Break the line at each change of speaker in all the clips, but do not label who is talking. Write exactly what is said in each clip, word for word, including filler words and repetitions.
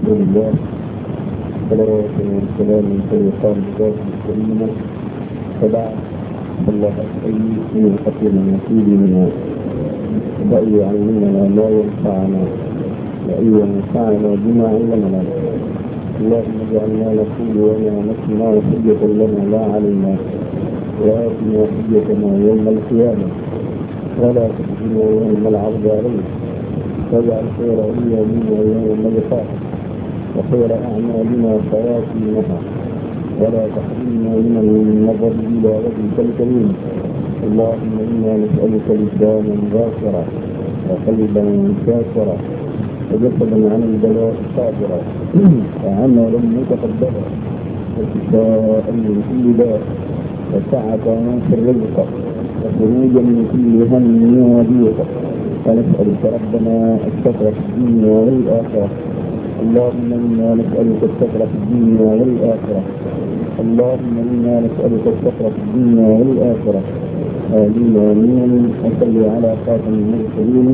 رسول الله صلوات والسلام من خير خالق ذات الكريمة. فبعد الله أسأل من الخير المفيد من وأن يعلمنا ما ينفعنا وأن ينفعنا بما علمنا. اللهم اجعلنا نقول وما نسمع حجة لنا لا علينا، وآتنا حجتنا يوم القيامة ولا تخزنا يوم العرض عليك. واجعل خير أيامنا يوم لقاءك وخير أعمالنا خواتيمها، ولا تحرمنا من النظر إلى وجهك الكريم. اللهم إنا نسألك لسانا ذاكرا وقلبا شاكرا وجسدا عن البلاء صابرا وعملا متقبلا وشفاء من كل داء وسعة في الرزق وخروجا من كل هم وضيق. ونسألك ربنا الستر في الدنيا والآخرة. اللهم إنا نسألك الستر في الدنيا والآخرة. اللهم إنا نسألك الستر في الدنيا والآخرة. آمين آمين. وصل على خاتم المرسلين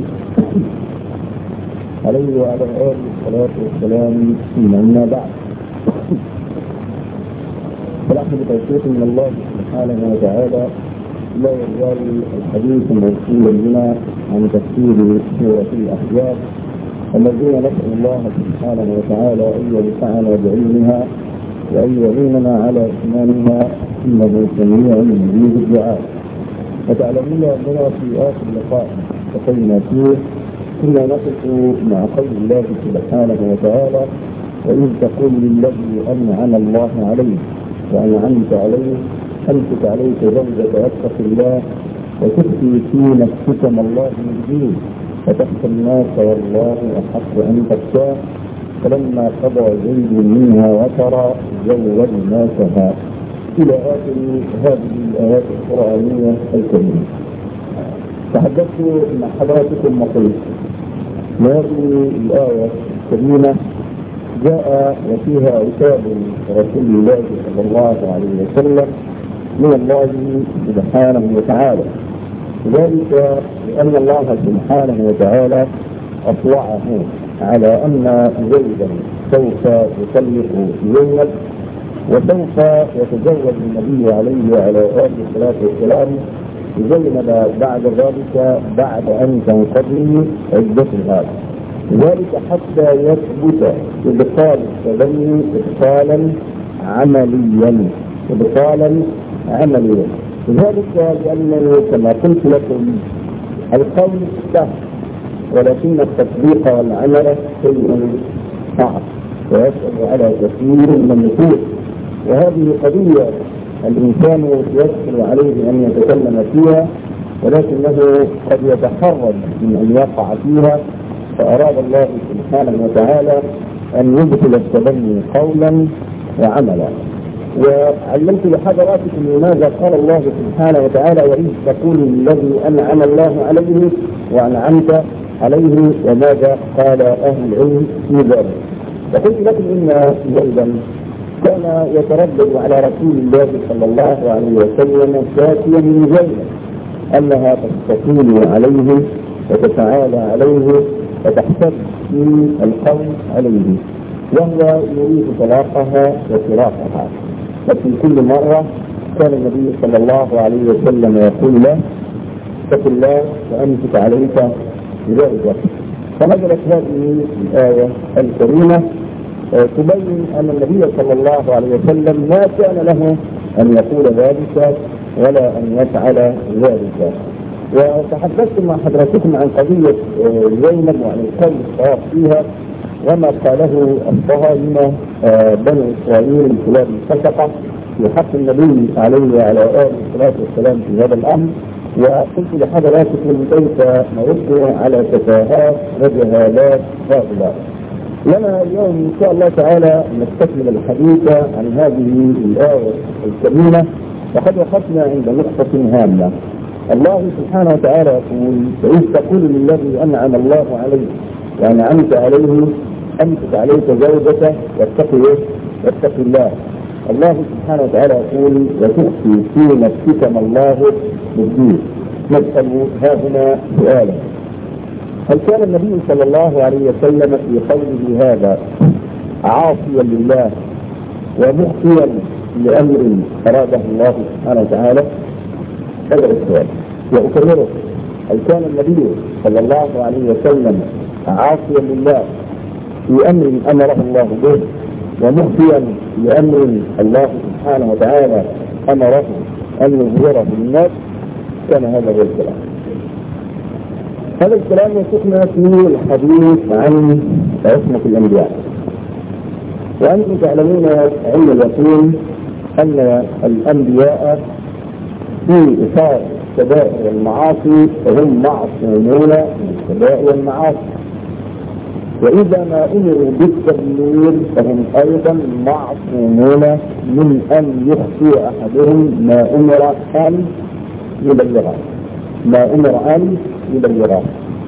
عليه وعلى آله الصلاة والسلام. أما بعد، فنحن بتوفيق من الله سبحانه وتعالى لا يزال الحديث موصولا بنا عن تفسير سورة الأحزاب، الذين نسأل الله سبحانه وتعالى أن ينفعنا بعلمها وأن يعيننا على إتمامها، إنه سميع مجيب الدعاء. وتعلمون أننا في آخر لقاء التقينا فيه كنا نقف مع قول الله سبحانه وتعالى: وإذ تقول للذي أنعم الله عليه وأنعمت عليه أمسك عليك زوجك واتق الله وتخفي في نفسك ما الله يبديه وتخشى الناس والله أحق أن تخشاه فلما قضى زيد منها وترى زوجناكها، إلى آخر هذه الآيات القرآنية الكريمة. تحدثت مع حضراتكم وقلت هذه الآية الكريمة جاء وفيها عتاب رسول الله صلى الله عليه وسلم من الله سبحانه وتعالى، ذلك لأن الله سبحانه وتعالى أطلعه على أن زيدا سوف يطلق زينب وسوف يتزوج النبي عليه وعلى آله الصلاة والسلام زينب بعد ذلك بعد أن تنقضي عدتها، ذلك حتى يثبت إبطال التبني إبطالا عمليا إبطالا عمليا ذلك لأنه كما قلت لكم القول سهل، ولكن التطبيق والعمل شيء صعب ويسأل على كثير من النفوس، وهذه قضية الإنسان يسهل عليه أن يتكلم فيها ولكنه قد يتحرج من أن يقع فيها، فأراد الله سبحانه وتعالى أن يبطل التبني قولا وعملا. وعلمت لحضراتكم لماذا قال الله سبحانه وتعالى: وإذ تقول الذي أنعم الله عليه وأنعمت عليه، وماذا قال أهل العلم في ذلك. وقلت لكم إن زيدا كان يتردد على رسول الله صلى الله عليه وسلم شاكيا من زينب أنها تستقيل عليه وتتعالى عليه وتحتج في القول عليه، وهو يريد طلاقها وفراقها. ففي كل مرة كان النبي صلى الله عليه وسلم يقول له: اتق الله وأمسك عليك زوجك. فنزلت هذه الآية الكريمة تبين أن النبي صلى الله عليه وسلم ما كان له أن يقول ذلك ولا أن يفعل ذلك. وتحدثت مع حضراتكم عن قضية زينب وعن القول الصواب فيها وما قاله الصهاينة بنو إسرائيل من خلال الفسقة في حق النبي عليه وعلى آله الصلاة والسلام في هذا الأمر. وقلت لحضراتكم كيف نرد على تفاهات وجهالات هؤلاء. لنا اليوم إن شاء الله تعالى نستكمل الحديث عن هذه الآية الكريمة، وقد وقفنا عند نقطة هامة. الله سبحانه وتعالى يقول: وإذ تقول للذي أنعم الله عليه وأنعمت عليه أمسك عليك زوجك واتقي واتق الله. الله سبحانه وتعالى يقول: وتخفي في نفسك ما الله يبديه. نسأل ها هنا سؤالا: هل كان النبي صلى الله عليه وسلم في قوله هذا عاصيا لله ومخطئا لأمر أراده الله سبحانه وتعالى؟ هذا السؤال. وأكرره، هل كان النبي صلى الله عليه وسلم عاصيا لله في أمر أمره الله به ومخطئا لأمر الله سبحانه وتعالى أمره أن يظهره للناس؟ كان هذا هو الكلام. هذا الكلام يسوقنا في الحديث عن عصمة الأنبياء. وأنتم تعلمون علم اليقين أن الأنبياء في إطار الكبائر والمعاصي هم معصومون من الكبائر والمعاصي، وإذا ما أمروا بالتبليغ فهم أيضا معصومون من أن يخطئ أحدهم ما أمر أن يبلغه ما أمر أن يبلغه.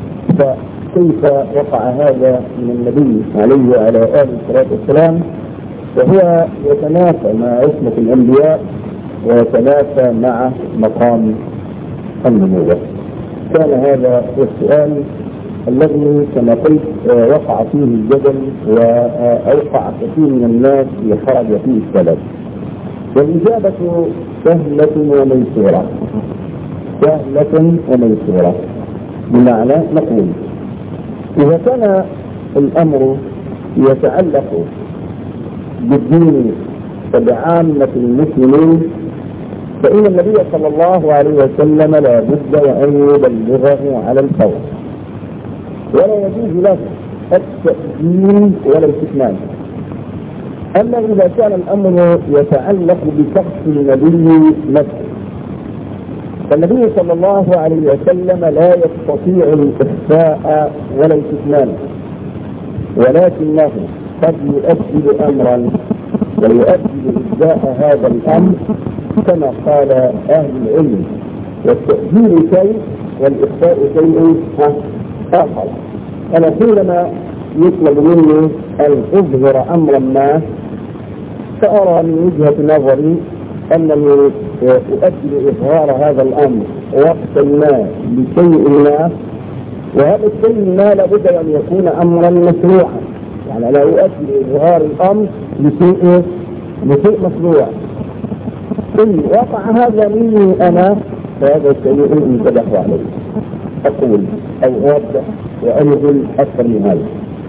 فكيف وقع هذا من النبي عليه وعلى آله الصلاة والسلام وهو يتنافى مع عصمة الأنبياء ويتنافى مع مقام النبوة؟ كان هذا السؤال الذي كما قلت وقع فيه الجدل وأوقع كثير من الناس في حرج فيه السلف. والإجابة سهلة وميسورة، سهلة وميسورة، بمعنى نقول إذا كان الأمر يتعلق بالدين وبعامة المسلمين فإن النبي صلى الله عليه وسلم لا بد وأن يبلغه على الفور، ولا يجوز له التأجيل ولا الكتمان. أما إذا كان الأمر يتعلق بشخص النبي نفسه فالنبي صلى الله عليه وسلم لا يستطيع الإخفاء ولا الكتمان، ولكنه قد يؤجل أمرا ويؤجل إجزاء هذا الأمر كما قال أهل العلم، والتأجيل شيء والإخفاء شيء آخر. أنا حينما يطلب مني أن أظهر أمرا ما فأرى من وجهة نظري أنني أؤجل إظهار هذا الأمر وقتا ما لشيء ما، وهذا الشيء ما لابد أن يكون أمرا مشروعا، يعني لا أؤجل إظهار الأمر لشيء لشيء مشروع. إن وقع هذا مني أنا فهذا الشيء انتبه عليه، أقول أو أوضح وأنزل أكثر من هذا.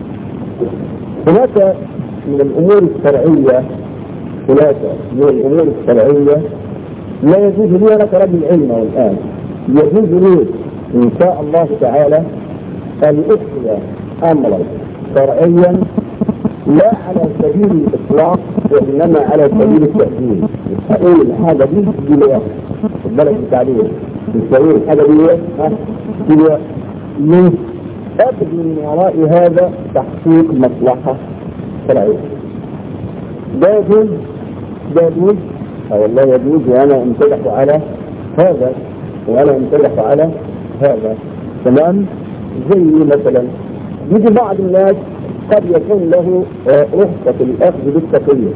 هناك من الأمور الشرعية هناك من الأمور الشرعية لا يجوز لي، أنا كرجل علم والآن يجوز لي إن شاء الله تعالى أن أخفي أمرا شرعيا لا على سبيل الإطلاق وإنما على سبيل التأجيل. أقول الحاجة دي دلوقتي بالك التعليم بالسبيل الحاجة دي دلوقتي ليه؟ أجد من وراء هذا تحقيق مصلحة شرعية. ده يجوز ده يجوز أو والله يجوز، وأنا امتدح على هذا وأنا امتدح على هذا. تمام؟ زي مثلا يجي بعض الناس قد يكون له رخصة الأخذ بالتقية،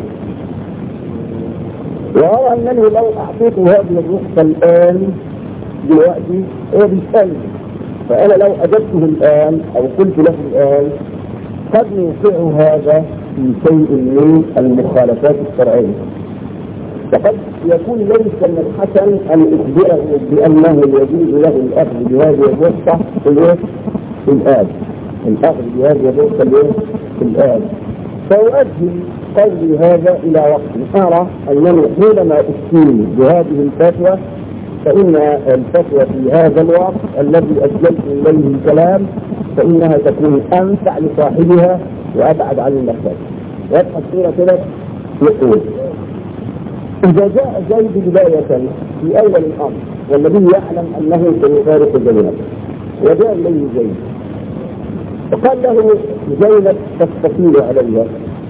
وأرى أنني لو أعطيته هذه الرخصة الآن دلوقتي هو بيسألني، فأنا لو أجبته الآن أو قلت له الآن قد يوقع هذا في شيء من المخالفات الشرعية، فقد يكون ليس من الحسن أن أخبره بأنه يجوز له الأخذ بهذه الرخصة في الآن الأخذ بهذه الرخصة في الآن، فأؤجل قولي هذا إلى وقت أرى أنني حينما أفتي بهذه الفتوى فإن الفتوى في هذا الوقت الذي أجلت إليه الكلام فإنها تكون أنفع لصاحبها وأبعد عن المفسدة. واضحة الصورة كده؟ يقول إذا جاء زيد بداية في أول الأمر والذي يعلم أنه سيفارق زينب، وجاء إليه زيد وقال له زينب تستطيل عليها،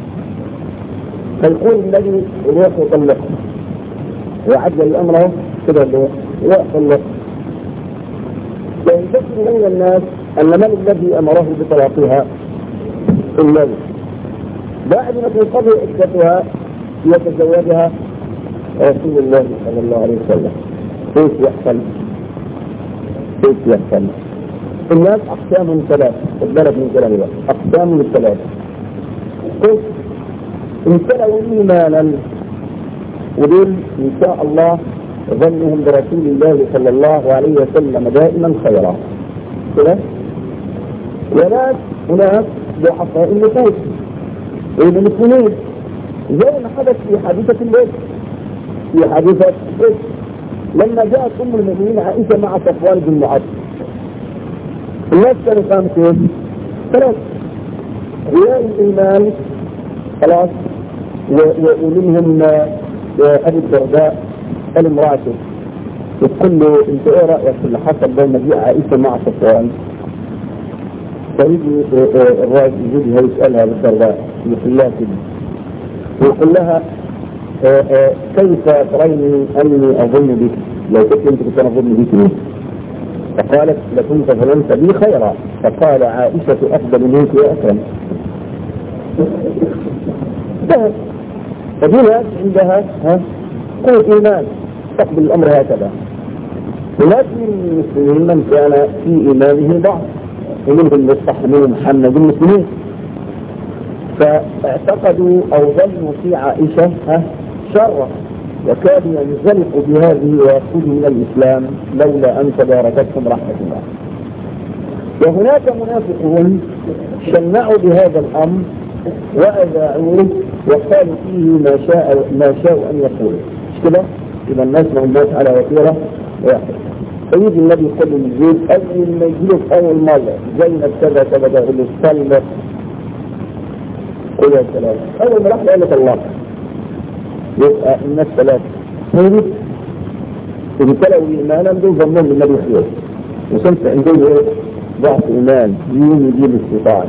فيقول الذي يروح يطلقها وعجل أمره كده اللي يروح يطلقها، فينتشر بين الناس أن من الذي أمره بطلاقها؟ النبي. بعد ما تنقضي عدتها يتزوجها رسول الله صلى الله عليه وسلم. كيف يحصل؟ كيف يحصل؟ الناس أقسام ثلاثة، البلد من كلام الله أقسام ثلاثة. قسم امتلأوا إيمانا، ودول إن شاء الله ظنهم برسول الله صلى الله عليه وسلم دائما خيرا كده. وناس هناك ضعفاء النفوس والمسلمين، زي ما حدث في حادثة الليل. في حادثة الليل لما جاءت أم المؤمنين عائشة مع صفوان بن معاذ، الناس كانوا خمسين ثلاث رياء الإيمان خلاص، ومنهم أبي الدرداء قال امرأته يقول له انت ايه رأيك في اللي حصل بين مجيء عائشة مع صفوان؟ فيجي الراجل يجيها يسألها بالدرداء يقول لها كده، ويقول لها كيف تريني اني اظن بك؟ لو كنت انت كنت اظن بك. فقالت لكنت ظننت بي خيرا. فقال عائشة افضل منك واكرم. فدي ناس عندها ها قوة إيمان تقبل الأمر هكذا. هناك من المسلمين من كان في إيمانه ضعف، ومنهم مصطفى منهم محمد المسلمين، فاعتقدوا أو ظنوا في عائشة شرا، وكادوا ينزلقوا بهذه ويخرجوا من الإسلام لولا أن تباركتهم رحمة الله. وهناك منافقون شنعوا بهذا الأمر وأذاعوه وقالوا فيه ما شاء ما شاءوا أن يقولوا. مش كده؟ إذا الناس ما الناس على وتيرة واحد. فيجي النبي يقول للزوج أول ما يجيله في أول مرة زينب كذا كذا يقول له صلى. قل يا سلام. أول ما راح قال لك الله يبقى الناس ثلاثة. هيجي ابتلوا إيمانا دول ظنون بالنبي خير. وسمت عندهم إيه؟ ضعف إيمان يجي يجيب استطاعة.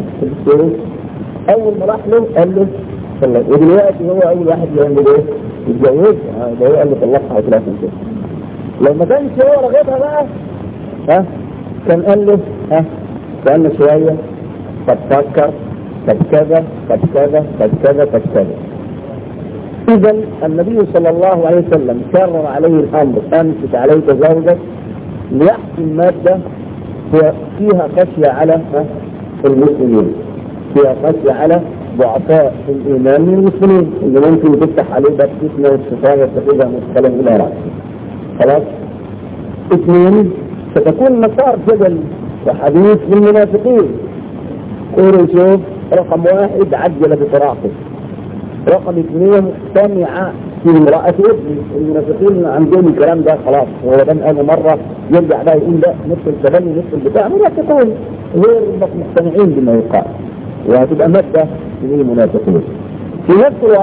أول ما راح له قال له صلى. ودلوقتي هو أول واحد يعمل إيه؟ يتجوز. ده هو قال له طلقها على ثلاثة كده. لو ما كانش هو رغبها بقى ها كان قال له ها كان شوية طب فكر طب كذا طب كذا طب كذا طب كذا. إذا النبي صلى الله عليه وسلم كرر عليه الأمر أمسك عليك زوجك ليحكم مادة فيها خشية على المسلمين، فيها خشية على ضعفاء الإيمان من المسلمين اللي ممكن تفتح عليه باب فتنة والشيطان يتخذها مختلف إلى رأسه. خلاص. اثنين، ستكون مسار جدل وحديث للمنافقين. قولوا شوف رقم واحد عجل بطراقه، رقم اثنين سمع في امرأة ابني. المنافقين عندهم الكلام ده خلاص، هو ده قالوا مرة يرجع بقى يقول لا نفس التبني نفس البتاع. منافقون غير مقتنعين بما يقال، وهتبقى مادة للمنافقين. في نفس الوقت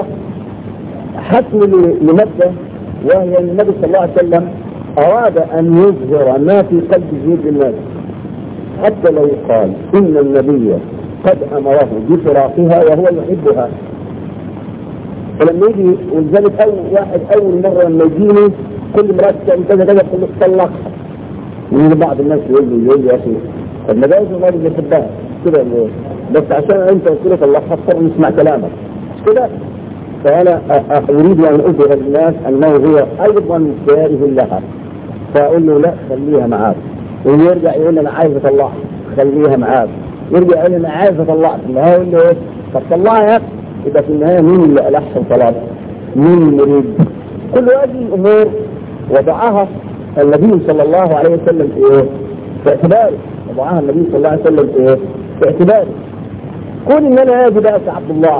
حسم لمادة وهي النبي صلى الله عليه وسلم أراد أن يظهر ما في قلب زيد الناس، حتى لو قال إن النبي قد أمره بفراقها وهو يحبها. فلما يجي ولذلك أول واحد أول مرة لما يجيني كل مرات كذا كذا كل تطلق، ويجي بعض الناس يقول لي يقول لي يا أخي طب ما جايز الراجل يحبها كده بس عشان أنت قلت لك الله خطر نسمع كلامك كده. فأنا أريد أن أظهر للناس أنه هو أيضا كاره لها، فأقول له لا خليها معاك. ويرجع يقول لي أنا عايز أطلعها، خليها معاك. يرجع يقول لي أنا عايز أطلعها، في النهاية يقول له إيه؟ طب طلعها يا أخي. يبقى في النهاية مين اللي ألح طلب؟ مين المريد؟ كل هذه الأمور وضعها النبي صلى الله عليه وسلم في إيه؟ في اعتباره. وضعها النبي صلى الله عليه وسلم في إيه؟ في اعتباره. قول إن أنا هاجي بقى عبد الله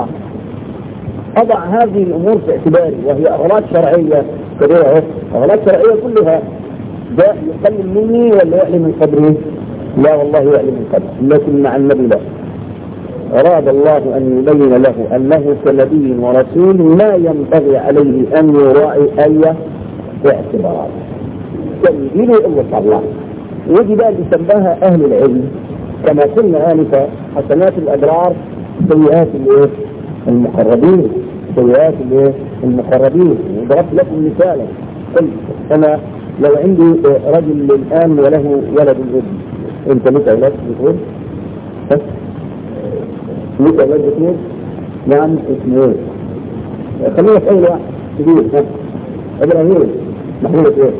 أضع هذه الأمور في اعتباري، وهي أغراض شرعية كبيرة. أغراض شرعية كلها ده يقلل مني ولا يعلم من قدره؟ لا والله يعلم من قدره، لكن مع النبي لا. أراد الله أن يبين له أنه كنبي ورسول ما ينبغي عليه أن يراعي أي اعتبارات. كان يجي له إلا صلى الله. ودي بقى اللي سماها أهل العلم كما قلنا آنفا حسنات الأبرار سيئات الايه؟ المقربين. سيئات الايه؟ المقربين. وضربت لكم مثالا قلت أنا لو عندي رجل الآن وله ولد ابن، أنت لك أولاد بتقول؟ ها؟ لك أولاد بتقول؟ نعم اثنين. خلينا في أول واحد كبير. ها؟ إبراهيم محمود إيه؟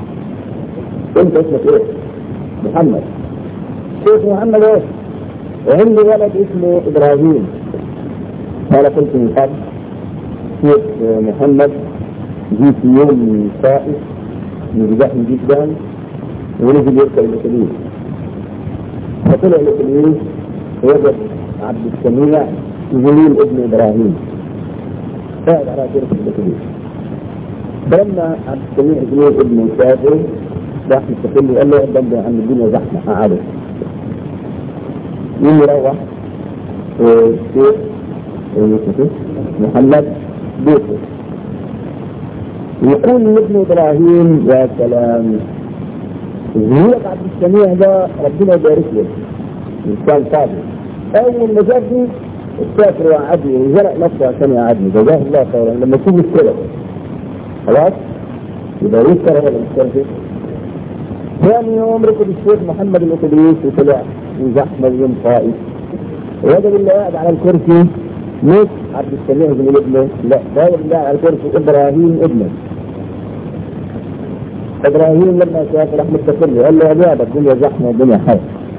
أنت اسمك إيه؟ محمد. شيخ محمد إيه؟ وعندي ولد اسمه إبراهيم. قال قلت من قبل الشيخ محمد جه في يوم صائف مزدحم جدا ونزل يركب الاتوبيس، فطلع الاتوبيس وجد عبد السميع زميل ابن ابراهيم قاعد على كرسي الاتوبيس. فلما عبد السميع زميل ابن مسافر راح يستقل وقال له قدام عن الدنيا زحمه قعدوا. مين يروح؟ الشيخ محمد بيته يقول لابن ابراهيم يا سلام زميلك عبد السميع ده ربنا يبارك له انسان صادق، اول ما جابني السافر وقعدني وزرع نفسه عشان يقعدني جزاه الله خيرا. لما تيجي السبب خلاص يبقى يذكر ولا يذكر. ثاني يوم ركب الشيخ محمد الاتوبيس وطلع من زحمه يوم طائف، وجد اللي قاعد على الكرسي مش عبد السميع بن ابنه، لا ده اللي قاعد على الكرسي ابراهيم ابنه. ابراهيم لما شاف راح متصل له قال له يا بابا الدنيا زحمه والدنيا حر.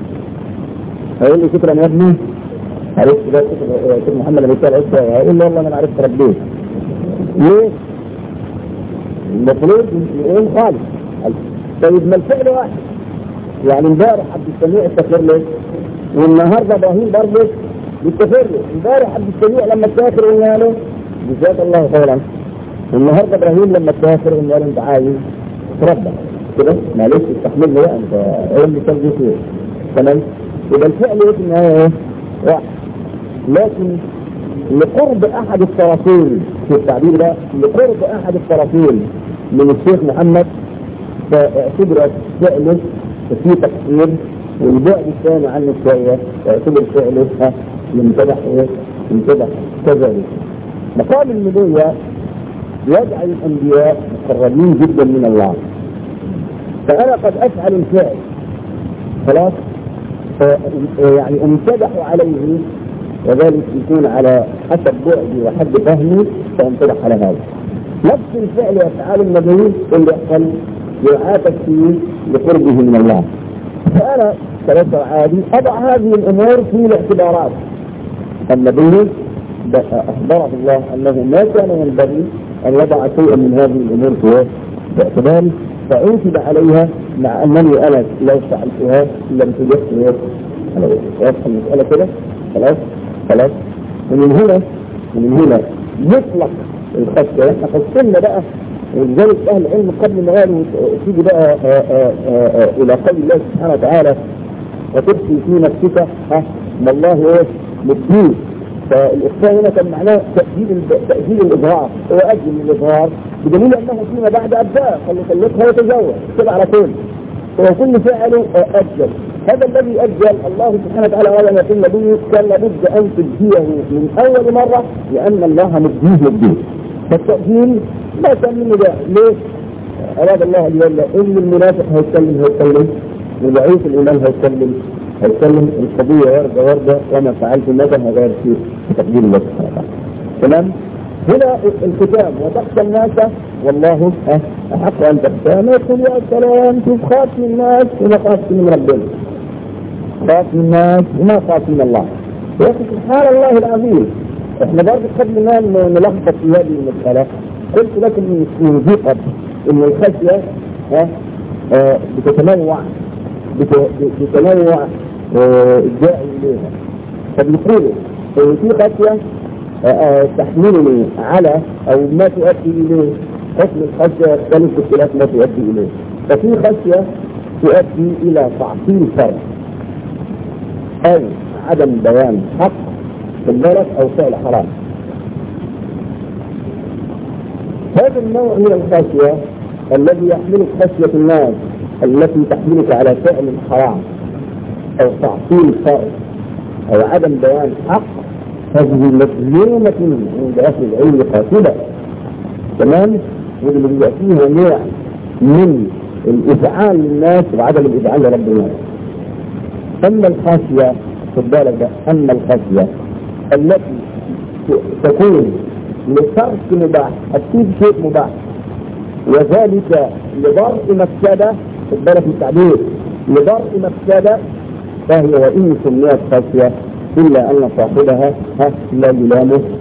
هيقول لي شكرا يا ابني عرفت ده شيخ محمد اللي قال عرفت، هيقول له والله انا عرفت ربيه. ليه؟ المفروض يقول خالص. طيب ما الفعل واحد، يعني امبارح عبد السميع استغفر له والنهارده ابراهيم برضه بيستغفر له. امبارح عبد السميع لما تسافر قلنا له جزاك الله خيرا، والنهارده ابراهيم لما تسافر قلنا له انت عايز تربى كده معلش استحملني بقى انت ايه اللي كان فيه تمام. يبقى الفعل ايه في النهايه ايه؟ واحد، لكن لقرب احد الطرفين في التعبير ده، لقرب احد الطرفين من الشيخ محمد فاعتبر فعله في تقصير، والبعد الثاني عنه شويه اعتبر فعله ينتبه ايه؟ ينتبه كذلك. مقام النبوة يجعل الانبياء مقربين جدا من الله، فانا قد افعل الفعل خلاص يعني امتدح عليه وذلك يكون على حسب بعدي وحد فهمي فامتدح على هذا. نفس الفعل يفعل النبي اللي يحصل يعاتب فيه لقربه من الله. فانا كبشر عادي اضع هذه الامور في الاعتبارات. النبي اخبره الله انه ما كان ينبغي ان يضع شيئا من هذه الامور في باعتباره، فعوتب عليها مع انني انا لو فعلتها لم تجد انا واضح المساله كده خلاص خلاص. ومن هنا ومن هنا يطلق الخشيه. احنا قسمنا بقى ولذلك اهل العلم قبل ما قالوا تيجي بقى آآ آآ الى قول الله سبحانه وتعالى وتبكي في نفسك ها ما الله ايه مبكيه. فالاخفاء هنا كان معناه تاجيل تاجيل الاظهار، هو اجل الاظهار بدليل انه فيما بعد ابداه قال يطلقها ويتزوج كده على طول، هو كل فعله اجل. هذا الذي اجل الله سبحانه وتعالى قال ان يكون نبيه كان لابد ان تبديه من اول مره لان الله مبديه مبديه. فالتاجيل ما كان منه ده ليه؟ اراد الله ان يقول ان المنافق هيتكلم هيتكلم وضعيف الايمان هيتكلم هيتكلم القضيه ورده ورده وما فعلت ماذا غير في تقدير الله سبحانه وتعالى. تمام؟ هنا الختام وتخشى الناس والله احق ان تخشى. ما يقول يا سلام شوف خاف من الناس وما خاف من ربنا، خاف من الناس وما خاف من الله. يا اخي سبحان الله العظيم. احنا برضه قبل ما نلخبط في هذه المساله قلت لكم من ذكر ان الخشيه ها آه بتتنوع بتتنوع آه الداعي اليها. فبيقولوا ان في خشيه آه آه تحملني على او ما تؤدي اليه، حكم الخشيه يختلف باختلاف ما تؤدي اليه. ففي خشيه تؤدي الى تعطيل فرد او عدم بيان حق في البلد او فعل حرام. هذا النوع من الخشية الذي يحملك خشية الناس التي تحملك على فعل حرام او تعطيل فرد او عدم بيان حق، هذه مذمومة عند اهل العلم قاتلة. تمام؟ واللي بيبقى فيها نوع من الإذعان للناس وعدم الإذعان لرب الناس. أما الخشية خد بالك ده، أما الخشية التي تكون لترك مباح، أكيد شيء مباح وذلك لضرء مفسدة، خد بالك التعبير لضرء مفسدة، فهي وإن سميت خشية إلا أن صاحبها لا يلامه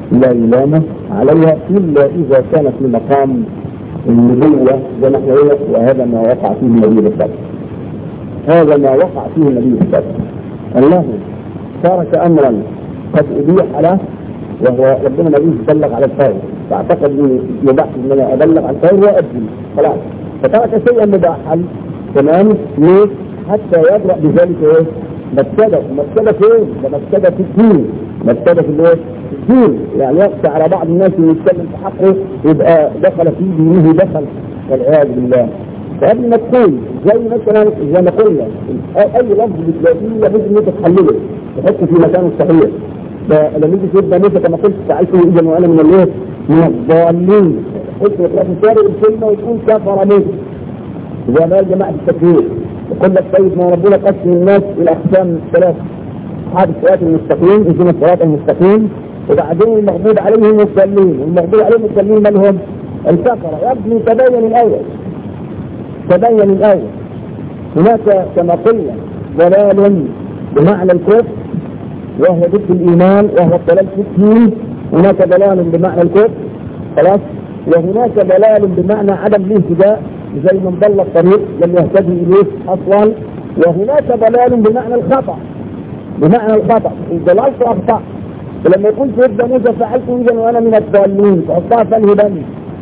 لا يلام عليها إلا إذا كان في مقام النبوة زي ما احنا قلنا، وهذا ما وقع فيه النبي بالضبط. هذا ما وقع فيه النبي بالضبط، أنه ترك أمرا قد أبيح له، وهو ربنا نبيه يبلغ على الخير، فاعتقد انه يباح ان انا ابلغ عن الخير وادي خلاص، فترك شيئا مباحا تمام ليه؟ حتى يبرأ بذلك ايه؟ مفسدة، مفسدة فين؟ ده مفسدة في الدين، مفسدة في الايه؟ في الدين، يعني يخشى على بعض الناس اللي يتكلم في حقه يبقى دخل في دينه دخل والعياذ بالله. فقبل ما تقول زي مثلا زي ما قلنا اي لفظ بتلاقيه لابد ان انت تحلله تحطه في مكانه الصحيح. فلما يجي سيدنا موسى كما قلت فعلته اذا وانا من الايه؟ من الضالين. قلت في سارق الكلمه وتقول كفر موسى زي ما قال جماعه التكفير. يقول لك طيب ما ربنا قسم الناس الى اقسام ثلاثه، اصحاب الصراط المستقيم يجون الصراط المستقيم، وبعدين المغضوب عليهم الضالين، والمغضوب عليهم الضالين من هم؟ الكفره. يا ابني تبين الاول، تبين الاول. هناك كما قلنا ضلال بمعنى الكفر وهو ضد الايمان وهو الضلال في الدين، هناك ضلال بمعنى الكفر خلاص، وهناك ضلال بمعنى عدم الاهتداء زي من ضل الطريق لم يهتدي اليه اصلا، وهناك ضلال بمعنى الخطا، بمعنى الخطا الضلال في اخطاء. فلما يقول سيدنا موسى فعلته اذا وانا من الضالين فاخطا فالهدني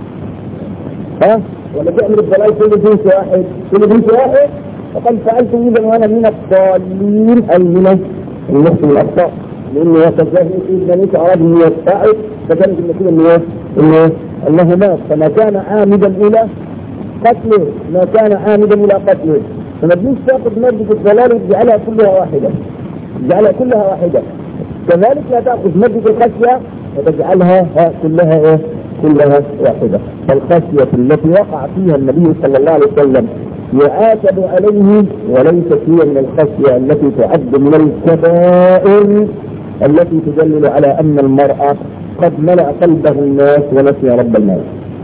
ها ولا تعمل الضلال كل جنس واحد كل جنس واحد فقد فعلته اذا وانا من الضالين اي من النفس الاخطاء، لانه يتجاهل سيدنا موسى اراد ان يستعد فكانت النتيجه انه انه انه مات، فما كان عامدا الى قتله ما كان عامدا الى قتله. فما تجيش تاخذ ماده الضلال وتجعلها كلها واحده، تجعلها كلها واحده. كذلك لا تاخذ ماده الخشيه وتجعلها كلها ايه؟ كلها واحده. فالخشيه التي وقع فيها النبي صلى الله عليه وسلم يعاتب عليه وليست هي من الخشيه التي تعد من الكبائر التي تدلل على ان المرأة قد ملأ قلبه الناس ونسي رب الناس.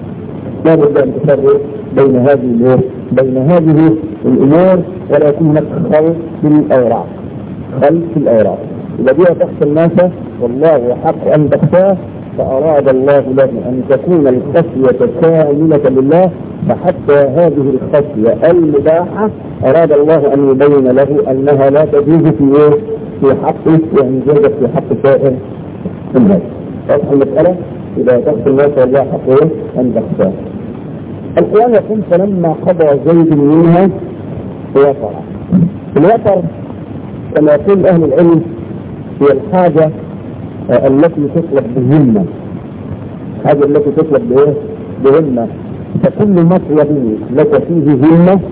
لا بد ان تفرق بين هذه بين هذه الامور ولا يكون هناك خلط في الاوراق، خلط في الاوراق. اذا بها تخشى الناس والله حق ان تخشاه، فاراد الله له ان تكون الخشيه كامله لله، فحتى هذه الخشيه المباحه اراد الله ان يبين له انها لا تجوز في ايه؟ في حقه، يعني جوزت في حق سائر الناس. واضحه المساله؟ اذا تخشى الناس والله حق ايه؟ ان تخشاه. القرآن يقول فلما قضى زيد منها وطرا. الوطر كما يقول أهل العلم هي الحاجة التي تطلب بهمة، الحاجة التي تطلب بإيه؟ بهمة. فكل مطلب لك فيه همة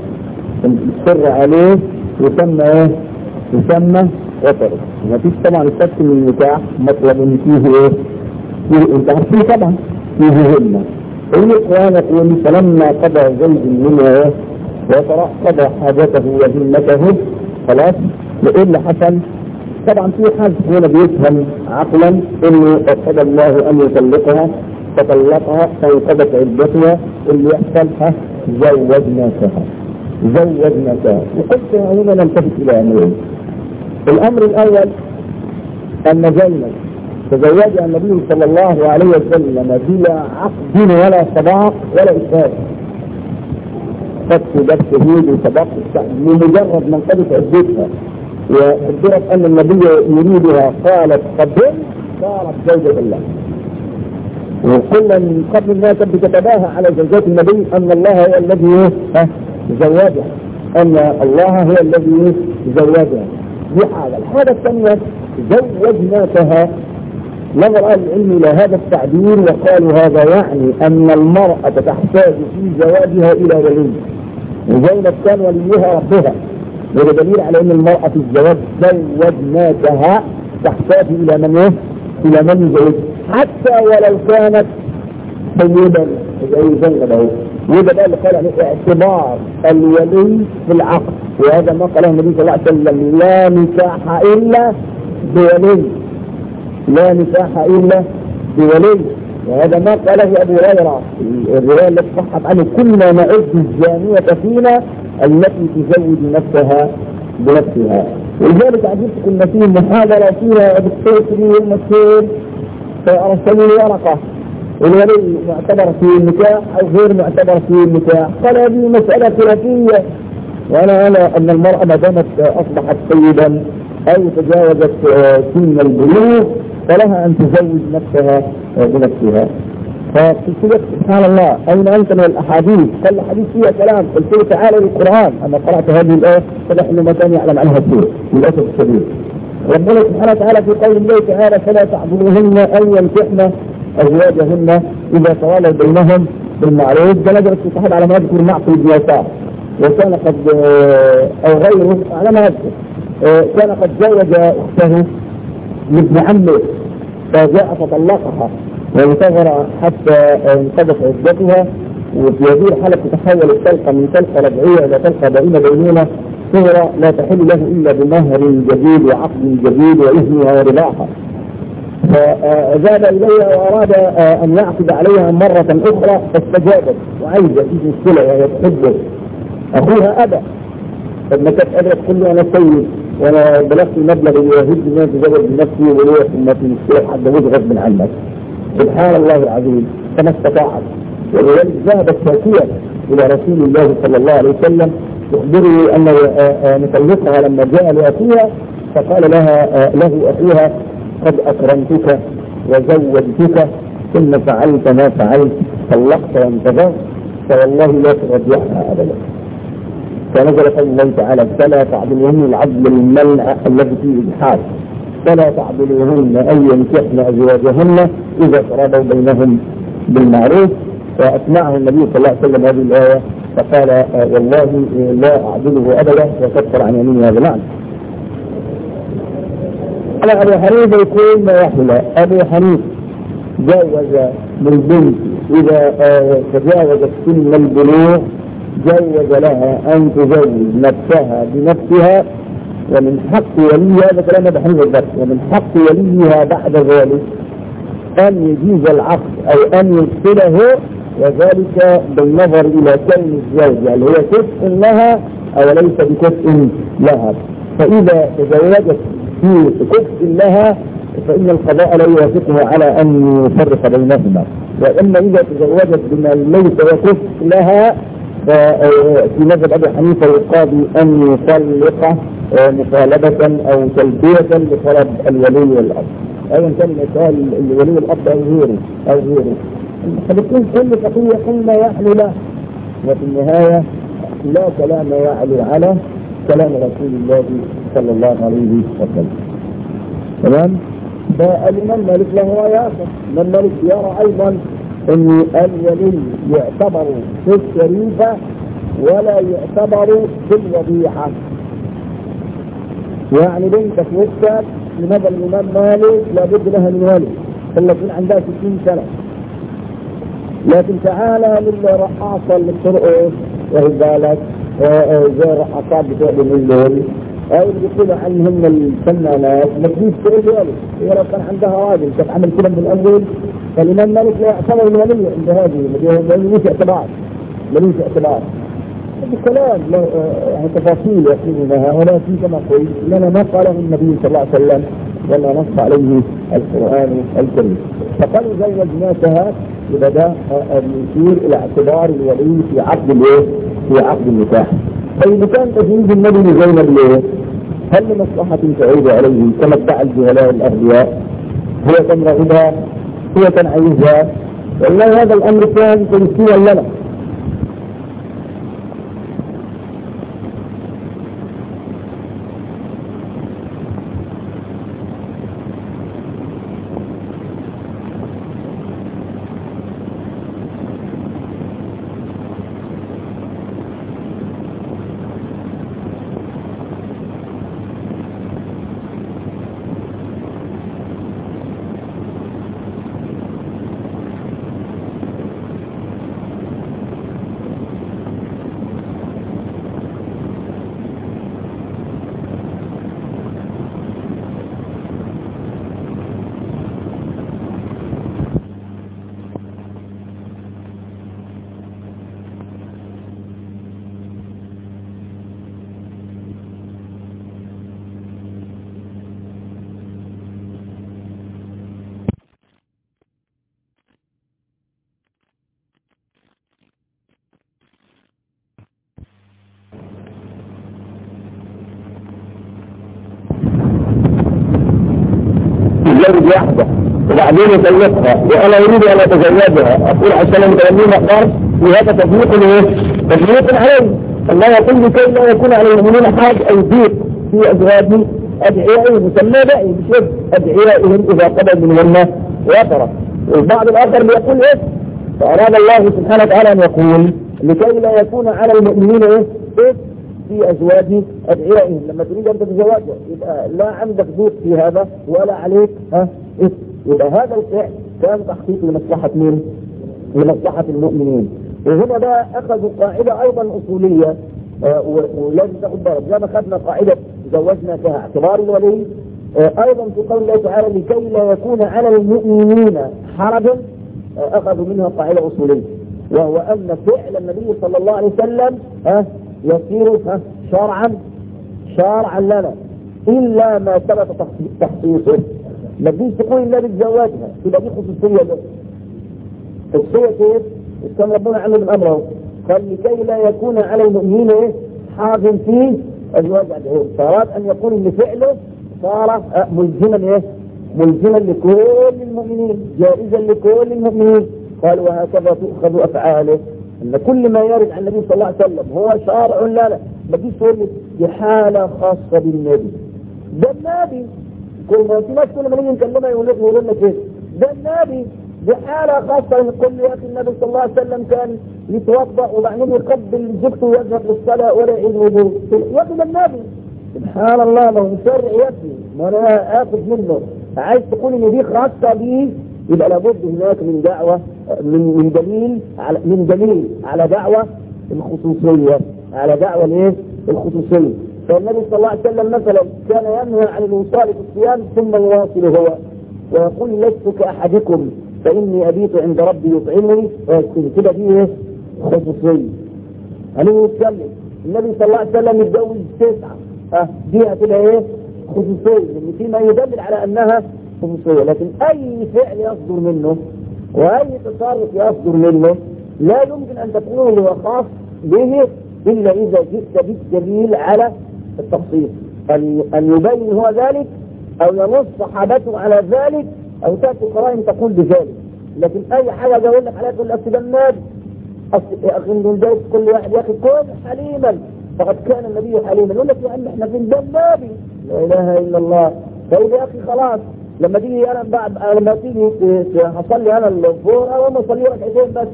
السر عليه يسمى إيه؟ يسمى وطر. ما فيش طبعا الشك من النكاح مطلب فيه إيه؟ فيه أنت عارفين طبعا فيه همة. إن القرآن يقول فلما قضى زيد منها وطرا قضى حاجته وهمته خلاص. إيه اللي حصل؟ طبعا في حد هنا بيفهم عقلا انه قضى الله ان يطلقها فطلقها فانقضت عدتها، اللي يحصلها زوجناكها زوجناكها. وقلت هنا نلتفت الى امرين. الامر الاول ان زينب تزوجها النبي صلى الله عليه وسلم بلا عقد ولا صداق ولا إشهاد، فتح ده شهود وصداق بمجرد من قضت عدتها وقدرت أن النبي يريدها قالت قبل صارت زوجة الله. وقلنا من قبل الناس بتتباهى على زوجات النبي أن الله هو الذي زوجها، أن الله هو الذي زوجها. دي حاجة. الحاجة الثانية زوجناكها. نظر أهل العلم إلى هذا التعبير وقالوا هذا يعني أن المرأة تحتاج في زواجها إلى ولي، وزينب كان وليها ربها، وهذا دليل على أن المرأة في الزواج زوجناكها تحتاج إلى من إيه؟ إلى من يزوج، حتى ولو كانت سيدا زي زينب أهو. وده بقى اللي قال عليه اعتبار الولي في العقد، وهذا ما قاله النبي صلى الله عليه وسلم لا نكاح إلا بولي، لا نكاح إلا بولي. وهذا ما قاله أبو هريرة الرواية التي صحت عنه كنا نعد الزانية فينا التي تزوج نفسها بنفسها. ولذلك عجبت كنا فيه محاضرة فيها دكتور كبير مشهور فأرسلوا لي ورقة الولي معتبر في النكاح أو غير معتبر في النكاح. قال هذه مسألة خلافية، وأنا أنا أن المرأة ما دامت أصبحت سيدا أو تجاوزت سن البلوغ فلها أن تزوج نفسها بنفسها. فقلت سبحان الله أين أنت من الأحاديث؟ قال الحديث فيها كلام. قلت له تعالى للقرآن، أنا قرأت هذه الآية فنحن ما كان يعلم عنها شيء للأسف الشديد. ربنا سبحانه وتعالى في قول الله تعالى فلا تعبدوهن أن ينكحن أزواجهن إذا توالوا بينهم بالمعروف. ده نزلت في صحيح على ما يذكر معقل بن يسار، وكان قد أو غيره على ما يذكر كان قد زوج أخته لابن عمه فجاء فطلقها وانتظر حتى انقضت عدتها، وفي هذه الحالة تتحول الطلقة من طلقة رجعية إلى طلقة بينة بينونة صغرى لا تحل له إلا بمهر جديد وعقد جديد وإذنها ورضاها. فذهب إليها وأراد أن يعقد عليها مرة أخرى فاستجابت وعايزة في مشكلة وهي تحبه. أخوها أبى، فلما كانت قادرة تقول له أنا سيد وأنا بلغت المبلغ اللي يهد أن أتزوج بنفسي وليه ثم في مشكلة حد غصب عنك. سبحان الله العظيم فما استطاعت، ولذلك ذهبت شاكية إلى رسول الله صلى الله عليه وسلم تخبره أن نطلقها لما جاء لأخيها، فقال لها له أخوها قد أكرمتك وزوجتك ثم فعلت ما فعلت طلقت وانتظرت فوالله لا ترجعها أبدا. فنزل قول الله تعالى فلا تعدلوهن العدل المنع الذي فيه إجحاف، فلا تعدلوهن أن ينكحن أزواجهن إذا تراضوا بينهم بالمعروف. فأسمعه النبي صلى الله عليه وسلم هذه الآية فقال والله لا أعدله أبدا وكفر عن يمينه هذا معنى. على أبو حنيفة يقول ما يحلى. أبو حنيفة جوز للبنت إذا تجاوزت سن البلوغ جوز لها أن تزوج نفسها بنفسها، ومن حق وليها هذا كلام أبو حنيفة البر، ومن حق وليها بعد ذلك أن يجيز العقد أو أن يفصله، وذلك بالنظر إلى كون الزوج هل يعني هو كفء لها أو ليس بكفء لها. فإذا تزوجت في كفء لها فإن القضاء لا يوافقه على أن يفرق بينهما، وإما إذا تزوجت بما ليس بكفء لها ففي مذهب أبي حنيفة يقاضي أن يطلق مطالبة أو تلبية لطلب الولي والأب، أيا كان مثال الولي والأب أو غيره أو غيره. فبتكون كل قضية يقول ما يحلو له، وفي النهاية لا كلام يعلو على كلام رسول الله صلى الله عليه وسلم. تمام؟ فالإمام مالك له رأي آخر. الإمام مالك يرى أيضا أن الولي يعتبر في الشريفة ولا يعتبر في الوضيعة. يعني بنتك وقتك لماذا الإمام مالك لابد لها من ولي فلا يكون عندها ستين سنة، لكن تعالى للرقاصة اللي بترقص وهي بالك زي الرقاصات بتوع الليل أو اللي بيقولوا عنهم الفنانات ما تجيش تقول ولي، هي لو كان عندها راجل كانت عمل كده من الأول. فالإمام مالك لا يعتبر الولي عند هذه ملوش اعتبار ملوش اعتبار الكلام يعني تفاصيل يقولونها، ولكن كما قلت لنا ما قاله النبي صلى الله عليه وسلم ولا نص عليه القرآن الكريم. فقالوا زوجناكها بدأ يشير إلى اعتبار الولي في عقد الايه؟ في عقد النكاح. فإذا كان تزويج النبي لزينب ليه؟ هل لمصلحة تعود عليه كما ادعى الجهلاء الأغبياء؟ هو كان رغبها؟ هو كان عايزها؟ والله هذا الأمر كان تنسيا لنا. اتجوز واحده وبعدين يطلقها وانا اريد ان اتزوجها اقول عشان متولين اقدار وهذا تضييق ايه؟ تضييق عليه. الله يقول لكي لا يكون على المؤمنين حاج او ضيق في ازواج ادعيائهم مسمى داعي بشوف ادعيائهم اذا قبل منهن وطرا. والبعض الاخر بيقول ايه؟ فاراد الله سبحانه وتعالى ان يقول لكي لا يكون على المؤمنين ايه؟ إيه؟ في ازواج ادعيائهم لما تريد ان تتزوجها يبقى لا عندك ضيق في هذا ولا عليك ها إيه؟ يبقى هذا الفعل كان تحقيق لمصلحه مين؟ لمصلحه المؤمنين. وهنا بقى اخذوا قاعده ايضا اصوليه آه ولازم تاخد بالك زي ما اخذنا قاعده زوجنا فيها اعتبار الولي آه ايضا في قول الله تعالى لكي لا يكون على المؤمنين حرج آه اخذوا منها قاعده اصوليه وهو ان فعل النبي صلى الله عليه وسلم آه يصير آه شرعا شرعا لنا الا ما ثبت تخصيصه. ما تجيش تقول الا بتزوجها تبقى دي خصوصيه له. خصوصيه كيف؟ كان ربنا عمل من امره قال لكي لا يكون على المؤمنين ايه؟ حرج في ازواج ادعيائهم. فاراد ان يكون ان فعله صار ملزما ايه؟ ملزما لكل المؤمنين جائزا لكل المؤمنين. قال وهكذا تؤخذ افعاله ان كل ما يرد عن النبي صلى الله عليه وسلم هو شرع لنا. ما تجيش تقول لي حاله خاصه بالنبي ده النبي كل ما في ناس كل ما نيجي نكلمها يقول لنا كده ده النبي دي حالة خاصة ان كل يا اخي النبي صلى الله عليه وسلم كان يتوضأ وبعدين يقبل زوجته ويذهب للصلاة ولا يعيد وضوء. يا اخي ده النبي سبحان الله ما هو شرع يا اخي ما انا اخذ منه. عايز تقول ان دي خاصة به يبقى لابد هناك من دعوة من من دليل على من دليل على دعوة الخصوصية على دعوة الايه؟ الخصوصية. فالنبي صلى الله عليه وسلم مثلا كان ينهى عن الوصال في الصيام ثم يواصل هو ويقول لست كأحدكم فإني أبيت عند ربي يطعمني ويسكن كده دي ايه؟ خصوصية. هنيجي نتكلم النبي صلى الله عليه وسلم يتجوز تسعة اه دي هتبقى ايه؟ خصوصية لأن في ما يدل على أنها خصوصية. لكن أي فعل يصدر منه وأي تصرف يصدر منه لا يمكن أن تكون هو خاص به إلا إذا جئت بالدليل على التخصيص أن يبين هو ذلك أو ينص صحابته على ذلك أو تأتي قرائن تقول بذلك. لكن أي حاجة أقول لك عليها تقول أصل ده النبي أصل يا أخي من ذلك كل واحد يا أخي كن حليما فقد كان النبي حليما. يقول لك يا عم إحنا في ده النبي لا إله إلا الله. طيب يا أخي خلاص لما تيجي أنا بعد لما تيجي هصلي أنا الظهر أو ما أصلي ركعتين بس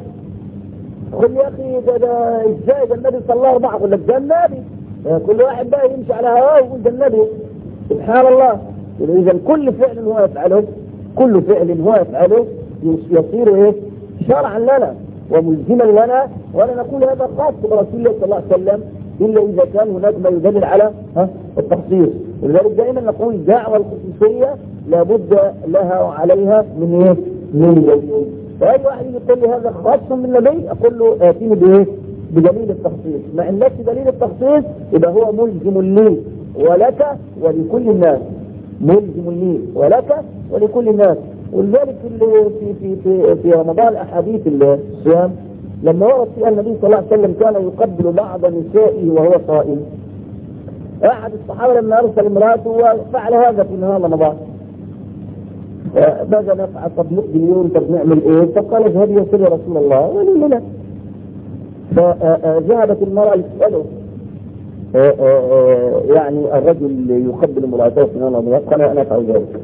قل يا أخي ده ده إزاي ده النبي صلى الله عليه وسلم أقول لك ده النبي. كل واحد بقى يمشي على هواه ويقول ده النبي سبحان الله. إذا كل فعل هو يفعله كل فعل هو يفعله يصير ايه؟ شرعا لنا وملزما لنا ولا نقول هذا خاص برسول الله صلى الله عليه وسلم الا اذا كان هناك ما يدل على ها التخصيص. ولذلك دائما نقول دعوة الخصوصية لابد لها وعليها من ايه؟ من دليل. فأي واحد يقول لي هذا خاص من النبي اقول له اتيني بايه؟ بدليل التخصيص. ما عندكش دليل التخصيص يبقى هو ملزم لي ولك ولكل الناس ملزم لي ولك ولكل الناس. ولذلك في في في في رمضان احاديث الصيام لما ورد فيها النبي صلى الله عليه وسلم كان يقبل بعض نسائه وهو صائم. احد الصحابه لما ارسل امراته وفعل هذا في نهار رمضان ماذا نفعل؟ طب نقضي اليوم طب نعمل ايه؟ فقال اذهب يصل يا رسول الله ولي لا. فذهبت المراه لتساله يعني الرجل يقبل امراته في نهار رمضان قال انا افعل ذلك.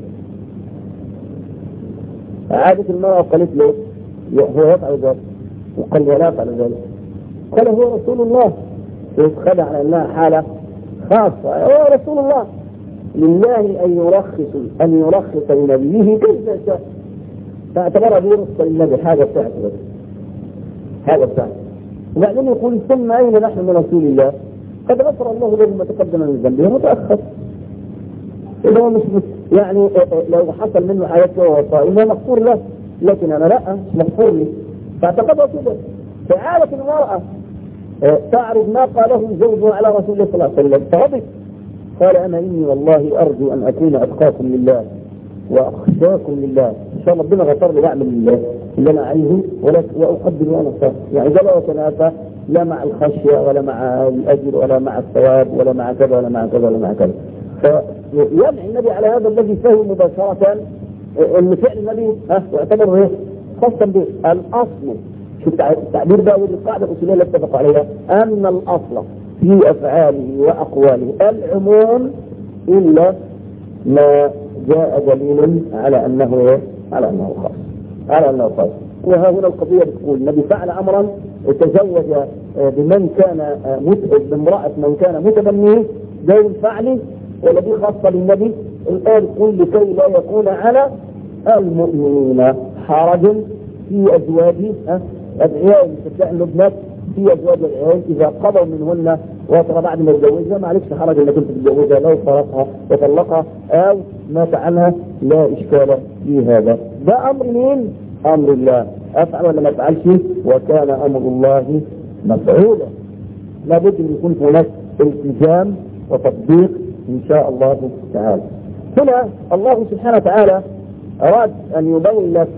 عادت المرأة وقالت له هو يفعل ذلك وقال لا يفعل ذلك. قال هو رسول الله. خدع على انها حالة خاصة هو رسول الله لله ان يرخص ان يرخص لنبيه كيف شاء. فاعتبرها بيرخص للنبي حاجة بتاعته بس حاجة بتاعته. وبعدين يقول ثم اين نحن من رسول الله قد غفر الله له ما تقدم من ذنبه وتأخر. إذا هو مش يعني لو حصل منه حاجات وهو صائم هو مغفور له لكن أنا لا مش مغفور لي. فاعتقدها كده. فعادت المرأة تعرض ما قاله زوجها على رسول الله صلى الله عليه وسلم فغضب قال أنا إني والله أرجو أن أكون أتقاكم لله وأخشاكم لله إن شاء الله ربنا غفر لي أعمل اللي أنا عايزه وأقدم وأنا صار يعني ده لا يتنافى لا مع الخشية ولا مع الأجر ولا مع الثواب ولا مع كذا ولا مع كذا ولا مع كذا. فيمنع النبي على هذا الذي فهم مباشرة ان فعل النبي ها يعتبر ايه؟ خاصا به الاصل. شو التعبير ده؟ ودي القاعده الاصوليه اللي اتفق عليها، ان الاصل في افعاله واقواله العموم الا ما جاء دليل على انه ايه؟ على انه خاص، على انه خاص. وها هنا القضيه بتقول النبي فعل امرا تزوج بمن كان متعب بامراه من كان متبنيه، ده الفعل والذي خاص بالنبي. الان قل لكي لا يكون على المؤمنين حرج في ازواج ادعياء النساء اللبنات، في ازواج العيال اذا قضوا منهن وترى بعد ما يتزوجها ما عليكش حرج انك انت تتزوجها لو فرقها وطلقها او مات عنها، لا اشكال في هذا. ده امر مين؟ امر الله. افعل ولا ما افعلش؟ وكان امر الله مفعولا. لابد ان يكون هناك التزام وتطبيق ان شاء الله تعالى. هنا الله سبحانه وتعالى اراد ان يبين لك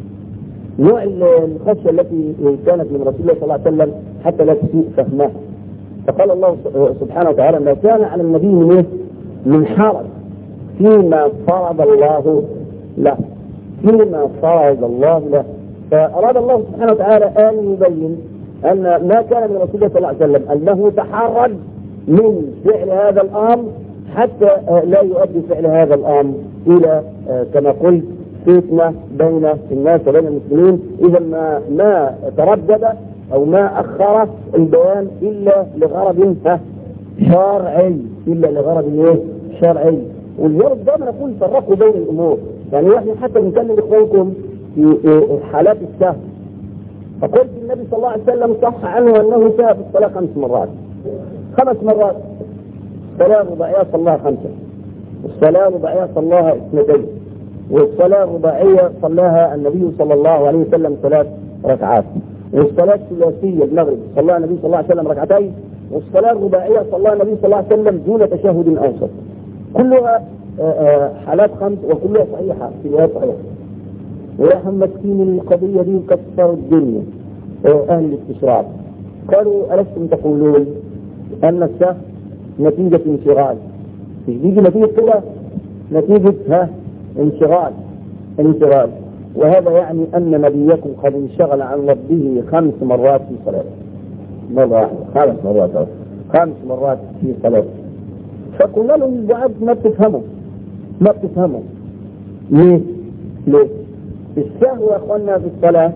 نوع الخشيه التي كانت من رسول الله صلى الله عليه وسلم حتى لا تسيء فهمها. فقال الله سبحانه وتعالى ما كان على النبي من من حرج فيما فرض الله له، فيما فرض الله له. فاراد الله سبحانه وتعالى ان يبين ان ما كان من رسول الله صلى الله عليه وسلم انه تحرج من فعل هذا الامر حتى لا يؤدي فعل هذا الامر الى كما قلت فتنه بين الناس وبين المسلمين. اذا ما ما تردد او ما اخر البيان الا لغرض شرعي، الا لغرض ايه؟ شرعي. ولذلك دائما نقول فرقوا بين الامور. يعني احنا حتى بنكلم اخوانكم في حالات السهو، فقلت النبي صلى الله عليه وسلم صح عنه انه سهى في الصلاه خمس مرات، خمس مرات. الصلاه الرباعيه صلاها خمسه، والصلاه الرباعيه صلاها اثنتين، والصلاه الرباعيه صلاها النبي صلى الله عليه وسلم ثلاث ركعات، والصلاه الثلاثيه المغرب صلاها النبي صلى الله عليه وسلم ركعتين، والصلاه الرباعيه صلاها النبي صلى الله عليه وسلم دون تشهد اوسط. كلها حالات خمس وكلها صحيحه في روايات صحيحه. ويا مسكين القضيه دي كسروا الدنيا اهل الاستشراق. قالوا ألستم تقولون ان السهو نتيجه انشغال؟ مش بيجي نتيجه كده، نتيجه ها انشغال انشغال وهذا يعني ان نبيكم قد انشغل عن ربه خمس مرات في صلاته. مره واحده خمس مرات خمس مرات في صلاته. فقلنا لهم البعض ما بتفهموا ما بتفهموا ليه؟ ليه؟ السهو يا اخواننا في الصلاه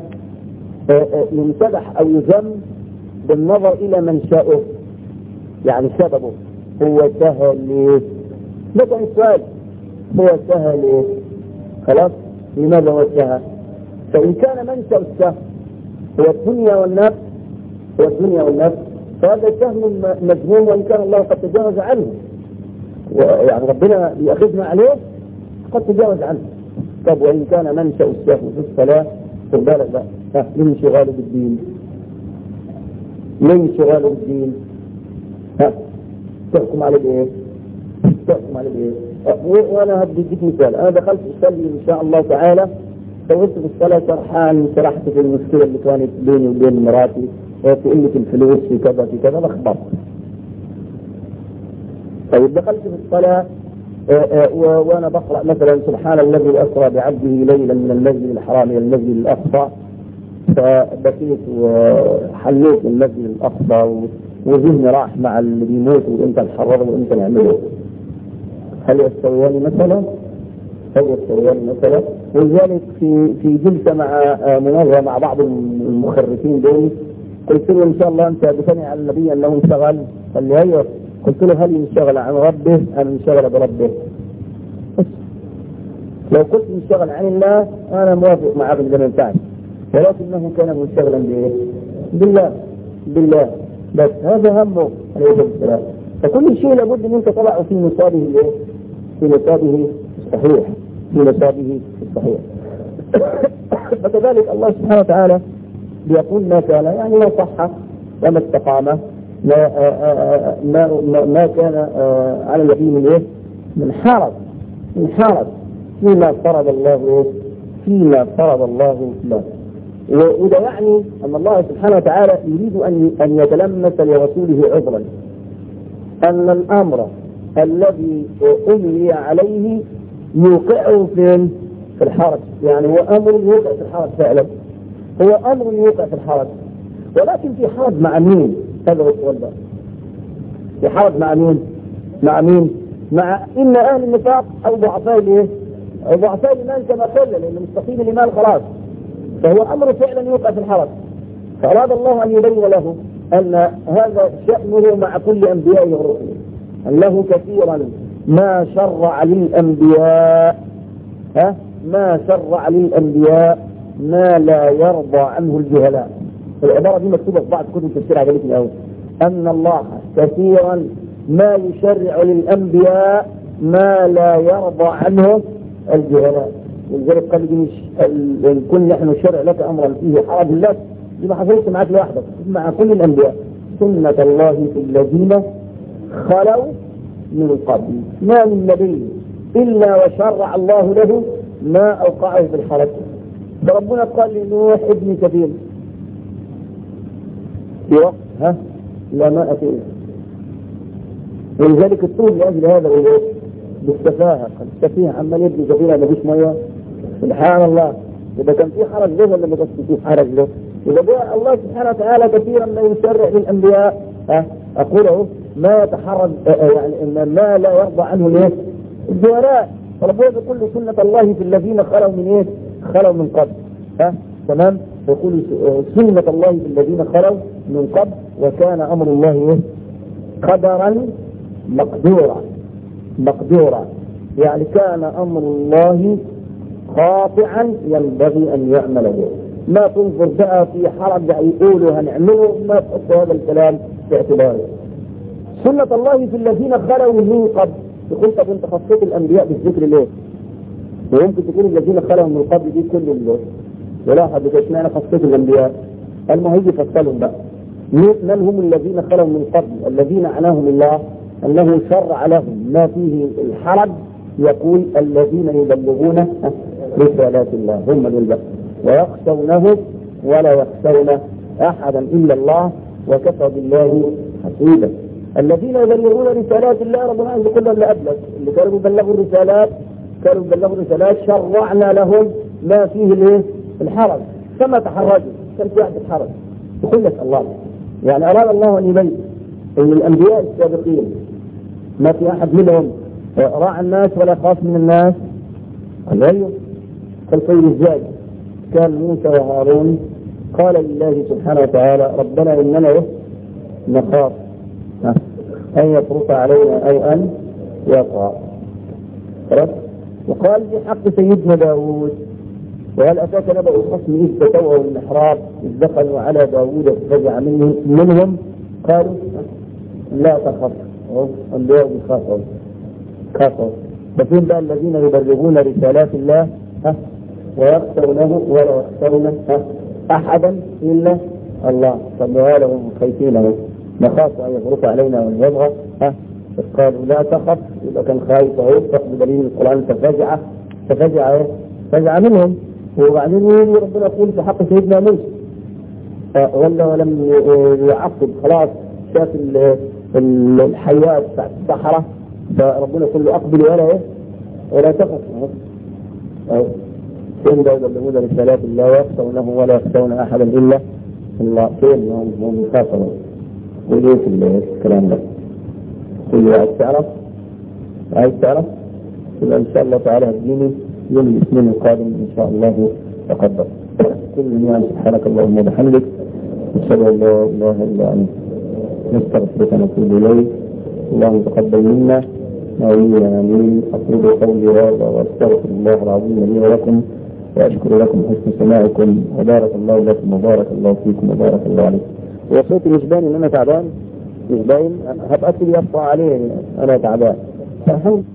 يمتدح او يذم بالنظر الى منشأه، يعني سببه. هو سهى ليه؟ مثلا السؤال هو سهى ليه؟ خلاص لماذا هو سهى؟ فإن كان منشأ السهو هو الدنيا والنفس هو الدنيا والنفس فهذا سهو مذموم وإن كان الله قد تجاوز عنه، يعني ربنا يأخذنا عليه قد تجاوز عنه. طب وإن كان منشأ السهو في الصلاة خد بالك بقى من انشغاله بالدين، من انشغاله بالدين ها تحكم عليه بايه؟ تحكم عليه بايه؟ وانا هديك مثال. انا دخلت اصلي ان شاء الله تعالى، سويت في الصلاه سرحان، سرحت في المشكله اللي كانت بيني وبين مراتي في قله الفلوس في كذا في كذا لخبطت. طيب دخلت في الصلاه وانا بقرا مثلا سبحان الذي اسرى بعبده ليلا من المسجد الحرام الى المسجد الاقصى، فبكيت وحليت المسجد الاقصى وذهني راح مع اللي بيموت وانت نحرره وانت نعمله. هل يستويان مثلا؟ هل يستويان مثلا؟ ولذلك في في جلسه مع مناظره مع بعض المخرفين دول قلت له ان شاء الله انت بتني على النبي انه انشغل؟ قال لي ايوه. قلت له هل انشغل عن ربه ام انشغل بربه؟ لو قلت انشغل عن الله انا موافق معه بالزمن الثاني، ولكنه كان منشغلا بايه؟ بالله بالله بس هذا همه عليه السلام. فكل شيء لابد ان انت تضعه في نصابه الايه؟ في نصابه الصحيح، في نصابه الصحيح. فكذلك الله سبحانه وتعالى بيقول ما كان يعني ما صح وما استقام ما ما ما, ما كان على النبي من ايه؟ من حرج من حرج فيما فرض الله فيما فرض الله له. وده يعني ان الله سبحانه وتعالى يريد ان ان يتلمس لرسوله عذرا ان الامر الذي املي عليه يوقعه في في الحرج، يعني هو أمر يوقع في الحرج فعلا، هو أمر يوقع في الحرج، ولكن في حرج مع مين؟ هذا هو السؤال بقى. في حرج مع مين؟ مع مين؟ مع إن أهل النفاق أو ضعفاء الإيه؟ أو ضعفاء الإيمان كما قلنا، لأن مستقيم الإيمان خلاص، فهو أمر فعلا يوقع في الحرج. فأراد الله أن يبين له أن هذا شأنه مع كل أنبيائه ورسله، أنه كثيرا ما شرع للأنبياء ها ما شرع للأنبياء ما لا يرضى عنه الجهلاء. العبارة دي مكتوبة في بعض كتب التفسير عجبتني أوي، أن الله كثيرا ما يشرع للأنبياء ما لا يرضى عنه الجهلاء. ولذلك قال لي مش إن كنا نحن نشرع لك أمرا فيه حرج لك، دي ما حصلتش معاك لوحدك، مع كل الأنبياء. سنة الله في الذين خلوا من قبل، ما من نبي إلا وشرع الله له ما أوقعه في الحرج. فربنا قال لنوح ابن كثير في وقت ها لا ماء فيه، ولذلك الطول لأجل هذا بالسفاهة، السفيه عمال يبني كثيرا ما فيش مياه، سبحان الله. إذا كان في حرج له ولا ما كانش في حرج له؟ إذا جاء الله سبحانه وتعالى كثيرا ما يشرع للأنبياء ها أقوله ما يتحرج يعني ما لا يرضى عنه الايه؟ الجهلاء. فربنا يقول سنة الله في الذين خلوا من ايه؟ خلوا من قبل ها تمام. يقول سنة الله في الذين خلوا من قبل وكان أمر الله ايه؟ قدرا مقدورا مقدورا، يعني كان أمر الله قاطعا ينبغي أن يعمل به. ما تنظر بقى في حرج يقولوا هنعمله، ما تحط هذا الكلام في اعتباره. سنة الله في الذين خلوا من قبل، تقول طب انت خصيت الأنبياء بالذكر ليه؟ ويمكن تكون الذين خلوا من قبل دي كل اللي ولا حد اشمعنى خصيت الأنبياء؟ قال ما هيجي فصلهم بقى. من هم الذين خلوا من قبل؟ الذين عناهم الله أنه شرع لهم ما فيه الحرج، يقول الذين يبلغون رسالات الله هم دول بقى، ويخشونه ولا يخشون أحدا إلا الله وكفى بالله حسيبا. الذين يبلغون رسالات الله ربنا عز وجل اللي قبلك اللي كانوا يبلغوا الرسالات كانوا يبلغوا الرسالات شرعنا لهم ما فيه الايه؟ الحرج، كما تحرجوا كان في واحد الحرج. يقول لك الله يعني أراد الله أن يبين أن الأنبياء السابقين ما في أحد منهم راعى الناس ولا خاف من الناس. قال أيوه، كالطير الزاج كان موسى وهارون قال لله سبحانه وتعالى ربنا إننا نخاف أن يفرط علينا أو أن يطغى. وقال في حق سيدنا داود وهل أتاك نبأ الخصم إذ تتوأوا المحراب إذ دخلوا على داود ففزع منهم, منهم قالوا لا تخف. أنبياء بخافوا خافوا. ففين بقى الذين يبلغون رسالات الله ها ويخشونه ولا يخشون أحدا إلا الله. فما لهم خايفين نخاف أن يفرط علينا وأن يبغى ها قالوا لا تخف. إذا كان خايف أهو بدليل القرآن ففزع ففزع فزع منهم. وبعدين ربنا يقول في حق سيدنا موسى ولا ولم يعقب خلاص شاف الحياة بتاعت الصحراء فربنا يقول له أقبل ولا إيه ولا تخف. أو فين ده يبلغون رسالات الله ويخشونه ولا يخشون أحدا إلا الله. فين هم خافوا وليه في الكلام ده؟ قل عايز تعرف عايز تعرف يبقى إن شاء الله تعالى هتجيني يوم الاثنين القادم إن شاء الله تقدر. كل يوم سبحانك اللهم وبحمدك أشهد أن لا إله إلا أنت نستغفرك ونتوب إليك. اللهم تقبل منا آمين آمين. أقول قولي هذا وأستغفر الله العظيم لي ولكم وأشكر لكم حسن سماعكم وبارك الله لكم وبارك الله فيكم وبارك الله عليكم. وصوتي مش باين إن أنا تعبان مش باين هبقى أكل يبقى عليه أنا تعبان.